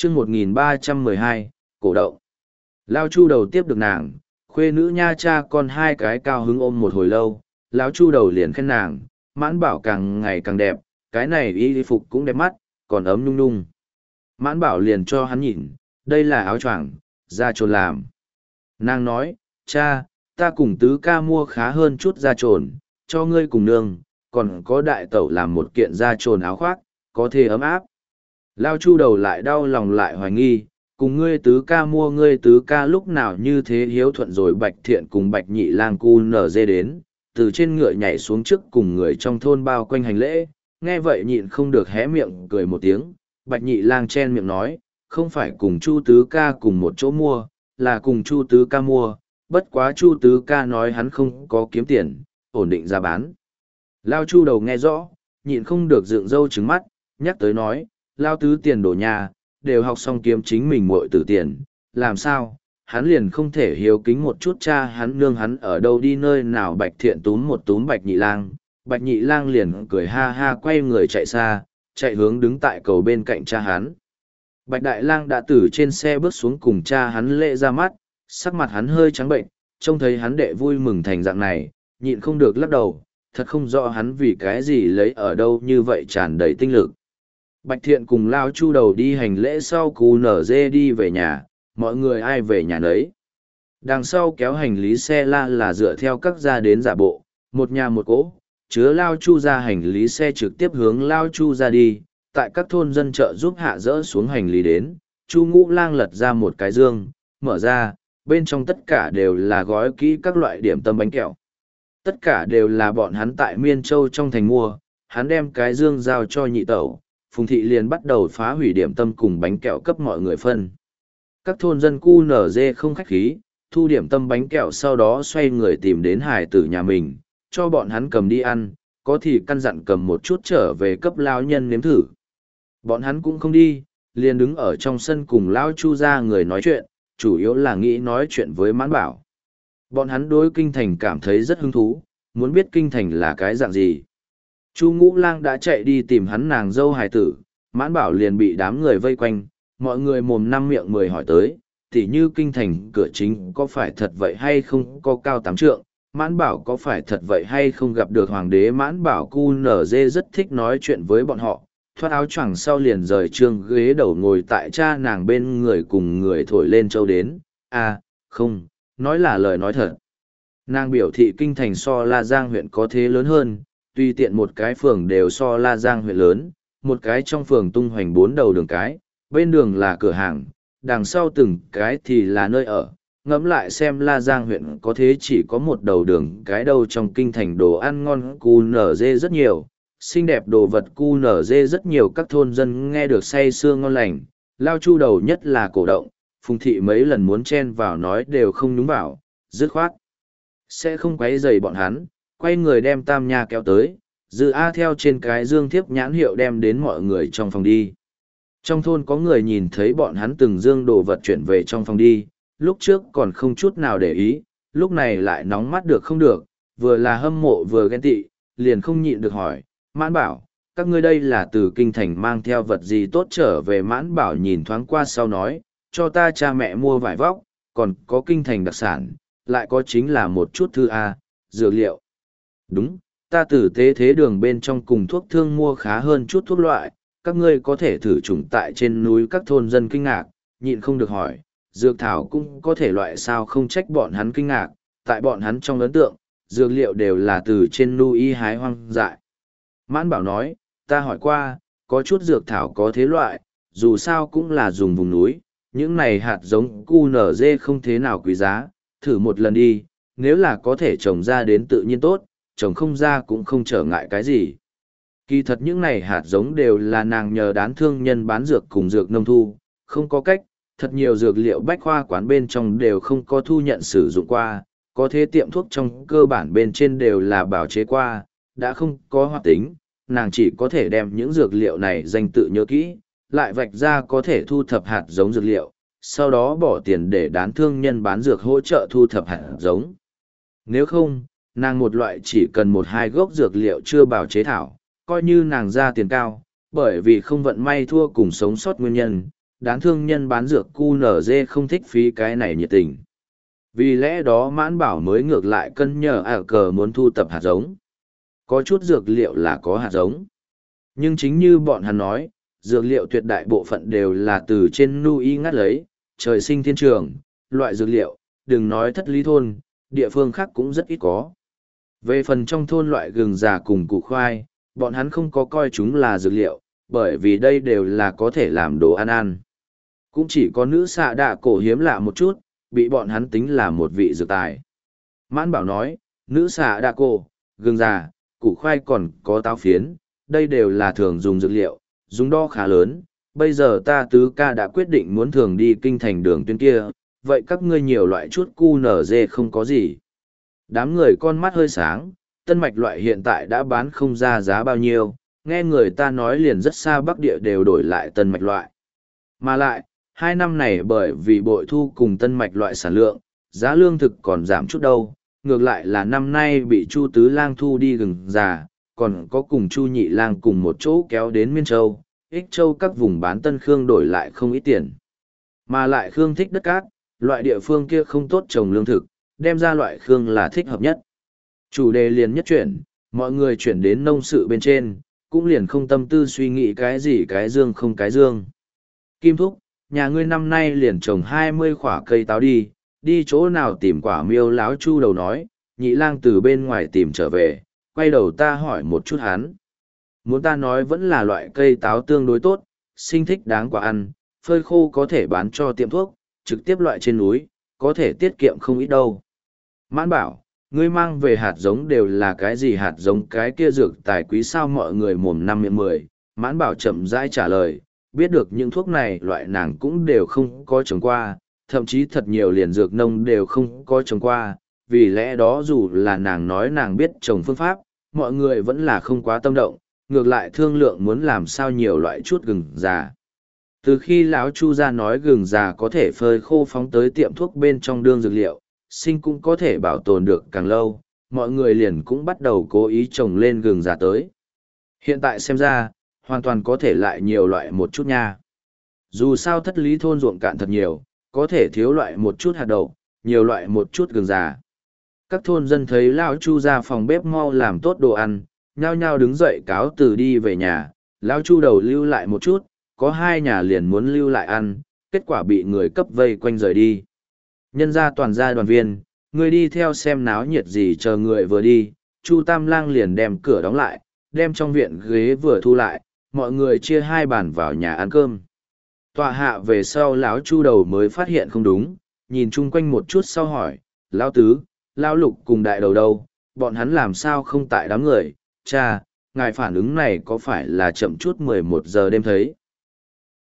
chương 1312, cổ động. Lao Chu Đầu tiếp được nàng, khuê nữ nha cha con hai cái cao hứng ôm một hồi lâu, lão Chu Đầu liền khen nàng, Mãn Bảo càng ngày càng đẹp, cái này y phục cũng đẹp mắt, còn ấm nhung nhung. Mãn Bảo liền cho hắn nhìn, đây là áo choàng, da trồn làm. Nàng nói, cha, ta cùng tứ ca mua khá hơn chút da trồn, cho ngươi cùng nương, còn có đại tẩu làm một kiện da trồn áo khoác, có thể ấm áp. Lao Chu Đầu lại đau lòng lại hoài nghi, cùng ngươi tứ ca mua ngươi tứ ca lúc nào như thế hiếu thuận rồi Bạch Thiện cùng Bạch Nhị Lang cu nở dê đến, từ trên ngựa nhảy xuống trước cùng người trong thôn bao quanh hành lễ, nghe vậy nhịn không được hé miệng cười một tiếng, Bạch Nhị Lang chen miệng nói, không phải cùng Chu tứ ca cùng một chỗ mua, là cùng Chu tứ ca mua, bất quá Chu tứ ca nói hắn không có kiếm tiền, ổn định ra bán. Lao Chu Đầu nghe rõ, nhịn không được dựng râu trứng mắt, nhắc tới nói, Lao tứ tiền đổ nhà, đều học xong kiếm chính mình muội tử tiền, làm sao, hắn liền không thể hiếu kính một chút cha hắn nương hắn ở đâu đi nơi nào. Bạch Thiện túm một túm Bạch Nhị Lang, Bạch Nhị Lang liền cười ha ha quay người chạy xa, chạy hướng đứng tại cầu bên cạnh cha hắn. Bạch Đại Lang đã từ trên xe bước xuống cùng cha hắn lễ ra mắt, sắc mặt hắn hơi trắng bệnh, trông thấy hắn đệ vui mừng thành dạng này, nhịn không được lắc đầu, thật không rõ hắn vì cái gì lấy ở đâu như vậy tràn đầy tinh lực. Bạch Thiện cùng Lao Chu Đầu đi hành lễ sau cú nở dê đi về nhà, mọi người ai về nhà nấy. Đằng sau kéo hành lý xe là dựa theo các gia đến giả bộ, một nhà một cỗ, chứa Lao Chu ra hành lý xe trực tiếp hướng Lao Chu ra đi, tại các thôn dân chợ giúp hạ dỡ xuống hành lý đến, Chu Ngũ Lang lật ra một cái dương, mở ra, bên trong tất cả đều là gói kỹ các loại điểm tâm bánh kẹo. Tất cả đều là bọn hắn tại Miên Châu trong thành mua, hắn đem cái dương giao cho nhị tẩu, Phùng Thị liền bắt đầu phá hủy điểm tâm cùng bánh kẹo cấp mọi người phân. Các thôn dân cu nở dê không khách khí, thu điểm tâm bánh kẹo sau đó xoay người tìm đến hải tử nhà mình, cho bọn hắn cầm đi ăn, có thì căn dặn cầm một chút trở về cấp lao nhân nếm thử. Bọn hắn cũng không đi, liền đứng ở trong sân cùng Lao Chu ra người nói chuyện, chủ yếu là nghĩ nói chuyện với Mãn Bảo. Bọn hắn đối kinh thành cảm thấy rất hứng thú, muốn biết kinh thành là cái dạng gì. Chu Ngũ Lang đã chạy đi tìm hắn nàng dâu hài tử, Mãn Bảo liền bị đám người vây quanh, mọi người mồm năm miệng mười hỏi tới, tỉ như kinh thành cửa chính có phải thật vậy hay không có cao 8 trượng, Mãn Bảo có phải thật vậy hay không gặp được hoàng đế. Mãn Bảo cu nở dê rất thích nói chuyện với bọn họ, thoát áo choàng sau liền rời trương ghế đầu ngồi tại cha nàng bên người cùng người thổi lên châu đến, không, nói là lời nói thật. Nàng biểu thị kinh thành so La Giang huyện có thế lớn hơn, tùy tiện một cái phường đều so La Giang huyện lớn, một cái trong phường tung hoành 4 đầu đường cái, bên đường là cửa hàng, đằng sau từng cái thì là nơi ở. Ngẫm lại xem La Giang huyện có thế chỉ có một đầu đường cái đâu, trong kinh thành đồ ăn ngon cu nở dê rất nhiều, xinh đẹp đồ vật cu nở dê rất nhiều. Các thôn dân nghe được say sưa ngon lành, Lao Chu Đầu nhất là cổ động, Phùng Thị mấy lần muốn chen vào nói đều không nhúng vào, dứt khoát sẽ không quấy rầy bọn hắn, quay người đem tam nha kéo tới, Dư A theo trên cái dương thiếp nhãn hiệu đem đến mọi người trong phòng đi. Trong thôn có người nhìn thấy bọn hắn từng dương đồ vật chuyển về trong phòng đi, lúc trước còn không chút nào để ý, lúc này lại nóng mắt được không được, vừa là hâm mộ vừa ghen tị, liền không nhịn được hỏi, Mãn Bảo, các ngươi đây là từ kinh thành mang theo vật gì tốt trở về. Mãn Bảo nhìn thoáng qua sau nói, cho ta cha mẹ mua vải vóc, còn có kinh thành đặc sản, lại có chính là một chút thư A, dược liệu. Đúng, ta từ tế thế đường bên trong cùng thuốc thương mua khá hơn chút thuốc loại, các ngươi có thể thử chủng tại trên núi. Các thôn dân kinh ngạc, nhịn không được hỏi, dược thảo cũng có thể loại sao? Không trách bọn hắn kinh ngạc, tại bọn hắn trong ấn tượng, dược liệu đều là từ trên núi hái hoang dại. Mãn Bảo nói, ta hỏi qua, có chút dược thảo có thế loại, dù sao cũng là dùng vùng núi, những này hạt giống cu nở dê không thế nào quý giá, thử một lần đi, nếu là có thể trồng ra đến tự nhiên tốt, trồng không ra cũng không trở ngại cái gì. Kỳ thật những này hạt giống đều là nàng nhờ đán thương nhân bán dược cùng dược nông thu, không có cách, thật nhiều dược liệu bách khoa quán bên trong đều không có thu nhận sử dụng qua, có thế tiệm thuốc trong cơ bản bên trên đều là bảo chế qua, đã không có hoạt tính, nàng chỉ có thể đem những dược liệu này danh tự nhớ kỹ, lại vạch ra có thể thu thập hạt giống dược liệu, sau đó bỏ tiền để đán thương nhân bán dược hỗ trợ thu thập hạt giống. Nếu không, nàng một loại chỉ cần một hai gốc dược liệu chưa bảo chế thảo, coi như nàng ra tiền cao, bởi vì không vận may thua cùng sống sót nguyên nhân, đáng thương nhân bán dược QNZ không thích phí cái này nhiệt tình. Vì lẽ đó Mãn Bảo mới ngược lại cân nhờ cờ muốn thu tập hạt giống. Có chút dược liệu là có hạt giống. Nhưng chính như bọn hắn nói, dược liệu tuyệt đại bộ phận đều là từ trên núi ngắt lấy, trời sinh thiên trường, loại dược liệu, đừng nói thất lý thôn, địa phương khác cũng rất ít có. Về phần trong thôn loại gừng già cùng củ khoai, bọn hắn không có coi chúng là dược liệu, bởi vì đây đều là có thể làm đồ ăn ăn. Cũng chỉ có nữ xạ đạ cổ hiếm lạ một chút, bị bọn hắn tính là một vị dược tài. Mãn Bảo nói, nữ xạ đạ cổ, gừng già, củ khoai còn có táo phiến, đây đều là thường dùng dược liệu, dùng đo khá lớn. Bây giờ ta tứ ca đã quyết định muốn thường đi kinh thành đường tuyến kia, vậy các ngươi nhiều loại chút QNZ không có gì. Đám người con mắt hơi sáng, tân mạch loại hiện tại đã bán không ra giá bao nhiêu, nghe người ta nói liền rất xa Bắc Địa đều đổi lại tân mạch loại. Mà lại, 2 năm này bởi vì bội thu cùng tân mạch loại sản lượng, giá lương thực còn giảm chút đâu, ngược lại là năm nay bị Chu Tứ Lang thu đi gừng già, còn có cùng Chu Nhị Lang cùng một chỗ kéo đến Miên Châu, Ích Châu các vùng bán Tân Khương đổi lại không ít tiền. Mà lại Khương thích đất cát, loại địa phương kia không tốt trồng lương thực, đem ra loại Khương là thích hợp nhất. Chủ đề liền nhất chuyển, mọi người chuyển đến nông sự bên trên, cũng liền không tâm tư suy nghĩ cái gì cái dương không cái dương. Kim Thúc, nhà ngươi năm nay liền trồng 20 quả cây táo đi chỗ nào tìm quả miêu láo Chu Đầu nói, Nhị Lang từ bên ngoài tìm trở về, quay đầu ta hỏi một chút hắn. Muốn ta nói vẫn là loại cây táo tương đối tốt, sinh thích đáng quả ăn, phơi khô có thể bán cho tiệm thuốc, trực tiếp loại trên núi, có thể tiết kiệm không ít đâu. Mãn Bảo, ngươi mang về hạt giống đều là cái gì hạt giống cái kia dược tài quý sao mọi người mồm 5 miệng 10. Mãn Bảo chậm rãi trả lời, biết được những thuốc này loại nàng cũng đều không có trồng qua, thậm chí thật nhiều liền dược nông đều không có trồng qua, vì lẽ đó dù là nàng nói nàng biết trồng phương pháp, mọi người vẫn là không quá tâm động, ngược lại thương lượng muốn làm sao nhiều loại chút gừng già. Từ khi lão Chu ra nói gừng già có thể phơi khô phóng tới tiệm thuốc bên trong đương dược liệu, sinh cũng có thể bảo tồn được càng lâu, mọi người liền cũng bắt đầu cố ý trồng lên gừng già tới. Hiện tại xem ra, hoàn toàn có thể lại nhiều loại một chút nha. Dù sao thất lý thôn ruộng cạn thật nhiều, có thể thiếu loại một chút hạt đậu, nhiều loại một chút gừng già. Các thôn dân thấy lão Chu ra phòng bếp mau làm tốt đồ ăn, nhao nhao đứng dậy cáo từ đi về nhà, lão Chu đầu lưu lại một chút, có 2 nhà liền muốn lưu lại ăn, kết quả bị người cấp vây quanh rời đi. Nhân ra toàn gia đoàn viên, người đi theo xem náo nhiệt gì chờ người vừa đi, Chu Tam Lang liền đem cửa đóng lại, đem trong viện ghế vừa thu lại, mọi người chia 2 bàn vào nhà ăn cơm. Tọa hạ về sau lão Chu đầu mới phát hiện không đúng, nhìn chung quanh một chút sau hỏi, lão Tứ, lão Lục cùng đại đầu đâu, bọn hắn làm sao không tại đám người, cha, ngài phản ứng này có phải là chậm chút 11 giờ đêm thấy.